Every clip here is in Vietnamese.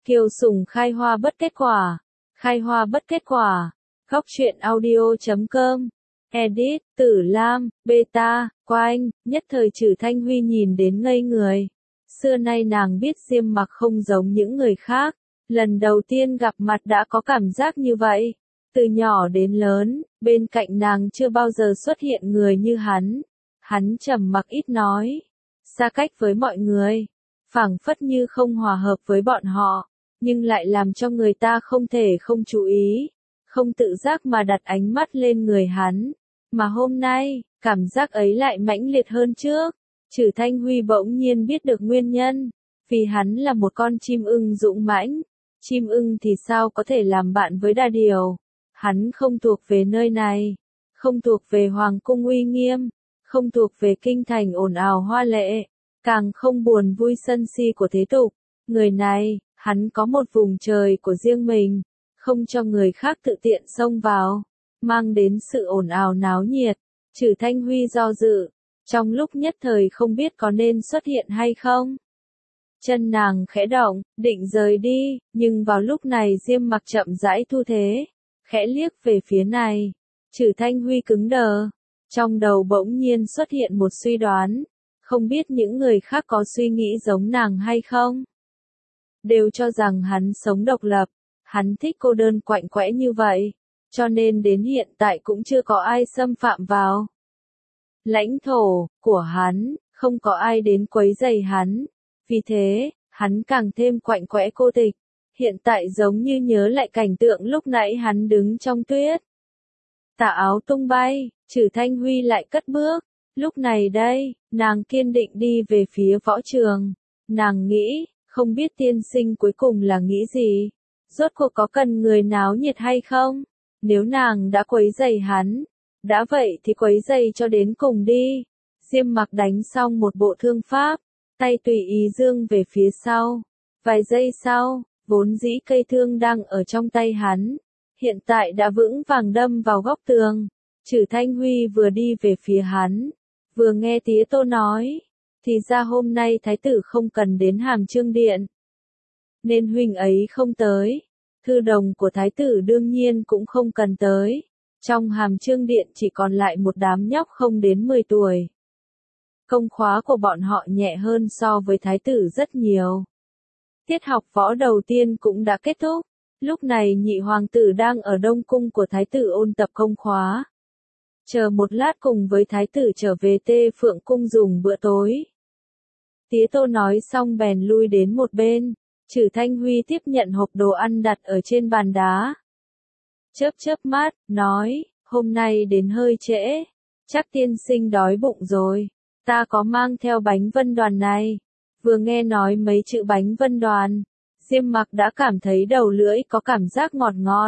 Kiều Sùng khai hoa bất kết quả. Khai hoa bất kết quả. Góc truyện audio.com. Edit, Tử Lam, Beta, Quanh, nhất thời Trử Thanh Huy nhìn đến ngây người. Xưa nay nàng biết Diêm Mặc không giống những người khác. Lần đầu tiên gặp mặt đã có cảm giác như vậy. Từ nhỏ đến lớn, bên cạnh nàng chưa bao giờ xuất hiện người như hắn. Hắn trầm mặc ít nói, xa cách với mọi người, phảng phất như không hòa hợp với bọn họ, nhưng lại làm cho người ta không thể không chú ý, không tự giác mà đặt ánh mắt lên người hắn. Mà hôm nay, cảm giác ấy lại mãnh liệt hơn trước. Trử Thanh Huy bỗng nhiên biết được nguyên nhân, vì hắn là một con chim ưng dũng mãnh. Chim ưng thì sao có thể làm bạn với đa điểu? Hắn không thuộc về nơi này, không thuộc về hoàng cung uy nghiêm, không thuộc về kinh thành ồn ào hoa lệ, càng không buồn vui sân si của thế tục. Người này, hắn có một vùng trời của riêng mình, không cho người khác tự tiện xông vào, mang đến sự ồn ào náo nhiệt. Trử Thanh Huy do dự, trong lúc nhất thời không biết có nên xuất hiện hay không. Chân nàng khẽ động, định rời đi, nhưng vào lúc này Diêm Mặc chậm rãi thu thế, khẽ liếc về phía này. Trử Thanh Huy cứng đờ, trong đầu bỗng nhiên xuất hiện một suy đoán, không biết những người khác có suy nghĩ giống nàng hay không. Đều cho rằng hắn sống độc lập, hắn thích cô đơn quạnh quẽ như vậy, cho nên đến hiện tại cũng chưa có ai xâm phạm vào lãnh thổ của hắn, không có ai đến quấy rầy hắn. Vì thế, hắn càng thêm quạnh quẽ cô tịch. Hiện tại giống như nhớ lại cảnh tượng lúc nãy hắn đứng trong tuyết. Tà áo tung bay, Trử Thanh Huy lại cất bước. Lúc này đây, nàng kiên định đi về phía võ trường. Nàng nghĩ, không biết tiên sinh cuối cùng là nghĩ gì. Rốt cuộc có cần người náo nhiệt hay không? Nếu nàng đã quấy rầy hắn, đã vậy thì quấy rầy cho đến cùng đi. Diêm Mặc đánh xong một bộ thương pháp, tay tùy ý dương về phía sau. Vài giây sau, vốn dĩ cây thương đang ở trong tay hắn, hiện tại đã vững vàng đâm vào góc tường. Trử Thanh Huy vừa đi về phía hắn, vừa nghe Tía Tô nói, thì ra hôm nay thái tử không cần đến Hàm Chương Điện, nên huynh ấy không tới. Thư đồng của thái tử đương nhiên cũng không cần tới. Trong Hàm Chương Điện chỉ còn lại một đám nhóc không đến 10 tuổi. Công khóa của bọn họ nhẹ hơn so với thái tử rất nhiều. Tiết học võ đầu tiên cũng đã kết thúc. Lúc này nhị hoàng tử đang ở Đông Cung của thái tử ôn tập công khóa. Chờ một lát cùng với thái tử trở về Tê Phượng Cung dùng bữa tối. Tía Tô nói xong bèn lui đến một bên. Trử Thanh Huy tiếp nhận hộp đồ ăn đặt ở trên bàn đá. Chớp chớp mắt, nói, hôm nay đến hơi trễ. Chắc tiên sinh đói bụng rồi. Ta có mang theo bánh vân đoàn này. Vừa nghe nói mấy chữ bánh vân đoàn, Diêm Mặc đã cảm thấy đầu lưỡi có cảm giác ngọt ngọt.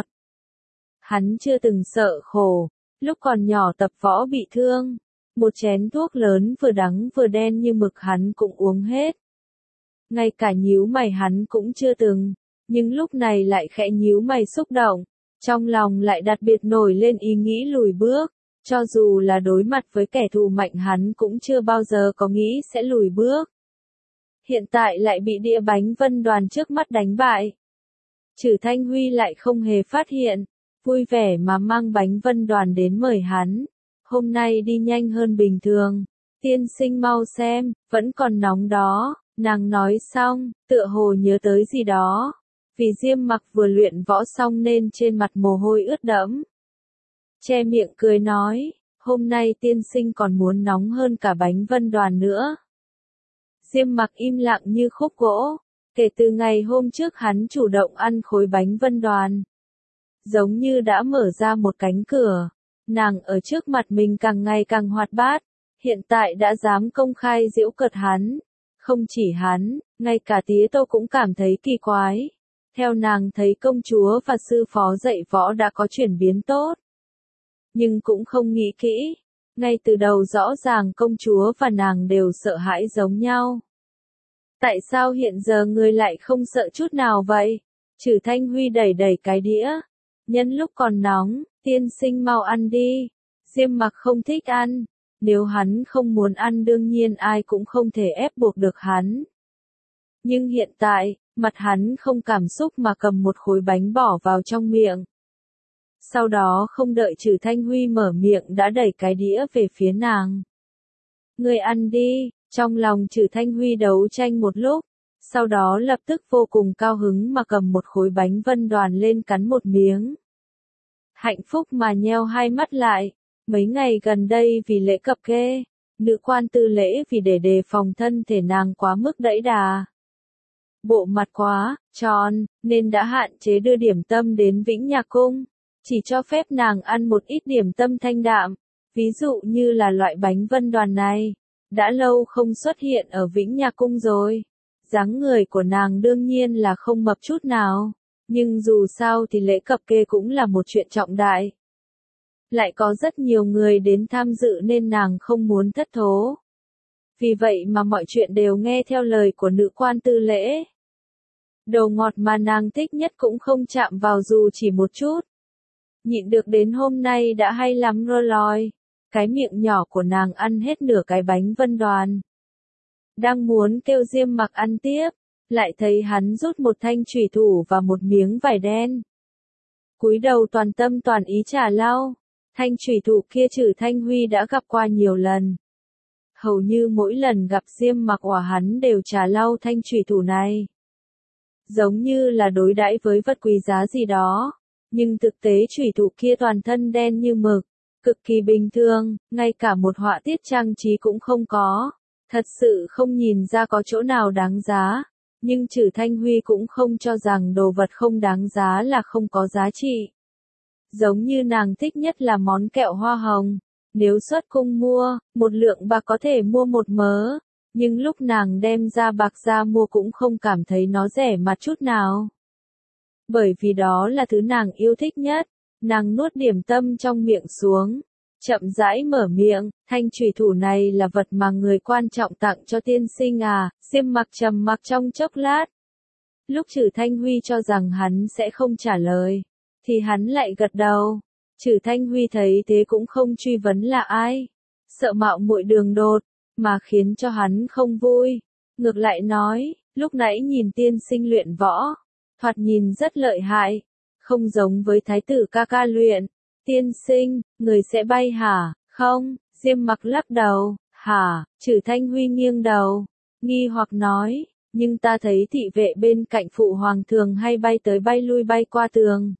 Hắn chưa từng sợ khổ, lúc còn nhỏ tập võ bị thương, một chén thuốc lớn vừa đắng vừa đen như mực hắn cũng uống hết. Ngay cả nhíu mày hắn cũng chưa từng, nhưng lúc này lại khẽ nhíu mày xúc động, trong lòng lại đặc biệt nổi lên ý nghĩ lùi bước. Cho dù là đối mặt với kẻ thù mạnh hắn cũng chưa bao giờ có nghĩ sẽ lùi bước. Hiện tại lại bị đĩa bánh vân đoàn trước mắt đánh bại. Trử Thanh Huy lại không hề phát hiện, vui vẻ mà mang bánh vân đoàn đến mời hắn. Hôm nay đi nhanh hơn bình thường. Tiên sinh mau xem, vẫn còn nóng đó. Nàng nói xong, tựa hồ nhớ tới gì đó. Vì Diêm Mặc vừa luyện võ xong nên trên mặt mồ hôi ướt đẫm. Che miệng cười nói, hôm nay tiên sinh còn muốn nóng hơn cả bánh vân đoàn nữa. Diêm Mặc im lặng như khúc gỗ, kể từ ngày hôm trước hắn chủ động ăn khối bánh vân đoàn. Giống như đã mở ra một cánh cửa, nàng ở trước mặt mình càng ngày càng hoạt bát, hiện tại đã dám công khai giễu cợt hắn. Không chỉ hắn, ngay cả Tía Tô cũng cảm thấy kỳ quái. Theo nàng thấy công chúa và sư phó dạy võ đã có chuyển biến tốt. Nhưng cũng không nghĩ kỹ, ngay từ đầu rõ ràng công chúa và nàng đều sợ hãi giống nhau. Tại sao hiện giờ người lại không sợ chút nào vậy? Trử Thanh Huy đẩy đẩy cái đĩa. Nhân lúc còn nóng, tiên sinh mau ăn đi. Diêm Mặc không thích ăn. Nếu hắn không muốn ăn đương nhiên ai cũng không thể ép buộc được hắn. Nhưng hiện tại, mặt hắn không cảm xúc mà cầm một khối bánh bỏ vào trong miệng. Sau đó không đợi Trử Thanh Huy mở miệng đã đẩy cái đĩa về phía nàng. Ngươi ăn đi, trong lòng Trử Thanh Huy đấu tranh một lúc, sau đó lập tức vô cùng cao hứng mà cầm một khối bánh Vân Đoàn lên cắn một miếng. Hạnh phúc mà nheo hai mắt lại, mấy ngày gần đây vì lễ cập kê, nữ quan tư lễ vì để đề phòng thân thể nàng quá mức đẫy đà. Bộ mặt quá tròn, nên đã hạn chế đưa điểm tâm đến Vĩnh Nhạc Cung, chỉ cho phép nàng ăn một ít điểm tâm thanh đạm, ví dụ như là loại bánh Vân Đoàn này, đã lâu không xuất hiện ở Vĩnh Nhạc Cung rồi. Dáng người của nàng đương nhiên là không mập chút nào, nhưng dù sao thì lễ cập kê cũng là một chuyện trọng đại. Lại có rất nhiều người đến tham dự nên nàng không muốn thất thố. Vì vậy mà mọi chuyện đều nghe theo lời của nữ quan tư lễ. Đồ ngọt mà nàng thích nhất cũng không chạm vào dù chỉ một chút. Nhịn được đến hôm nay đã hay lắm rồi. Cái miệng nhỏ của nàng ăn hết nửa cái bánh Vân Đoàn. Đang muốn kêu Diêm Mặc ăn tiếp, lại thấy hắn rút một thanh chủy thủ và một miếng vải đen. Cúi đầu toàn tâm toàn ý trả lau, thanh chủy thủ kia Trử Thanh Huy đã gặp qua nhiều lần. Hầu như mỗi lần gặp Diêm Mặc của hắn đều trả lau thanh chủy thủ này. Giống như là đối đãi với vật quý giá gì đó, nhưng thực tế chủy thủ kia toàn thân đen như mực, cực kỳ bình thường, ngay cả một họa tiết trang trí cũng không có. Thật sự không nhìn ra có chỗ nào đáng giá, nhưng Trử Thanh Huy cũng không cho rằng đồ vật không đáng giá là không có giá trị. Giống như nàng thích nhất là món kẹo hoa hồng, nếu xuất cung mua, một lượng bạc có thể mua một mớ, nhưng lúc nàng đem ra bạc ra mua cũng không cảm thấy nó rẻ mặt chút nào. Bởi vì đó là thứ nàng yêu thích nhất, nàng nuốt điểm tâm trong miệng xuống. Chậm rãi mở miệng, thanh chủy thủ này là vật mà người quan trọng tặng cho tiên sinh à, Diêm Mặc trầm mặc trong chốc lát. Lúc Trử Thanh Huy cho rằng hắn sẽ không trả lời, thì hắn lại gật đầu. Trử Thanh Huy thấy thế cũng không truy vấn là ai, sợ mạo muội đường đột, mà khiến cho hắn không vui. Ngược lại nói, lúc nãy nhìn tiên sinh luyện võ, thoạt nhìn rất lợi hại, không giống với thái tử ca ca luyện. Tiên sinh, người sẽ bay hả? Không, Diêm Mặc lắc đầu. Hả? Trử Thanh Huy nghiêng đầu, nghi hoặc nói, nhưng ta thấy thị vệ bên cạnh phụ hoàng thường hay bay tới bay lui bay qua tường.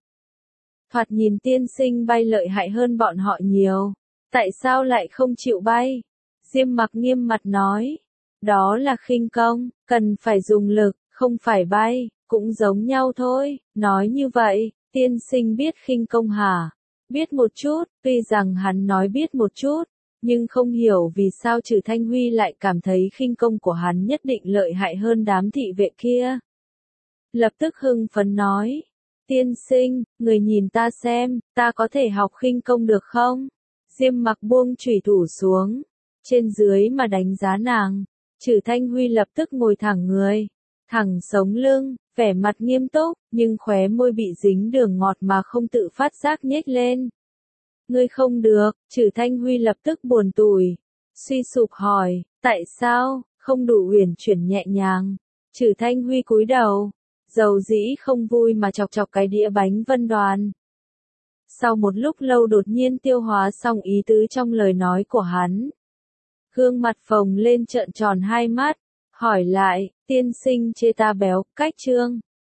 Thoạt nhìn tiên sinh bay lợi hại hơn bọn họ nhiều, tại sao lại không chịu bay? Diêm Mặc nghiêm mặt nói, đó là khinh công, cần phải dùng lực, không phải bay, cũng giống nhau thôi. Nói như vậy, tiên sinh biết khinh công hả? Biết một chút, tuy rằng hắn nói biết một chút, nhưng không hiểu vì sao Trử Thanh Huy lại cảm thấy khinh công của hắn nhất định lợi hại hơn đám thị vệ kia. Lập tức hưng phấn nói, tiên sinh, người nhìn ta xem, ta có thể học khinh công được không? Diêm Mặc buông chủy thủ xuống, trên dưới mà đánh giá nàng. Trử Thanh Huy lập tức ngồi thẳng người, thẳng sống lưng, vẻ mặt nghiêm túc, nhưng khóe môi bị dính đường ngọt mà không tự phát giác nhếch lên. Ngươi không được, Trử Thanh Huy lập tức buồn tủi, suy sụp hỏi, tại sao, không đủ uyển chuyển nhẹ nhàng. Trử Thanh Huy cúi đầu, dầu dĩ không vui mà chọc chọc cái đĩa bánh Vân Đoàn. Sau một lúc lâu đột nhiên tiêu hóa xong ý tứ trong lời nói của hắn. Gương mặt phồng lên trợn tròn hai mắt, hỏi lại, tiên sinh chê ta béo, cách trương.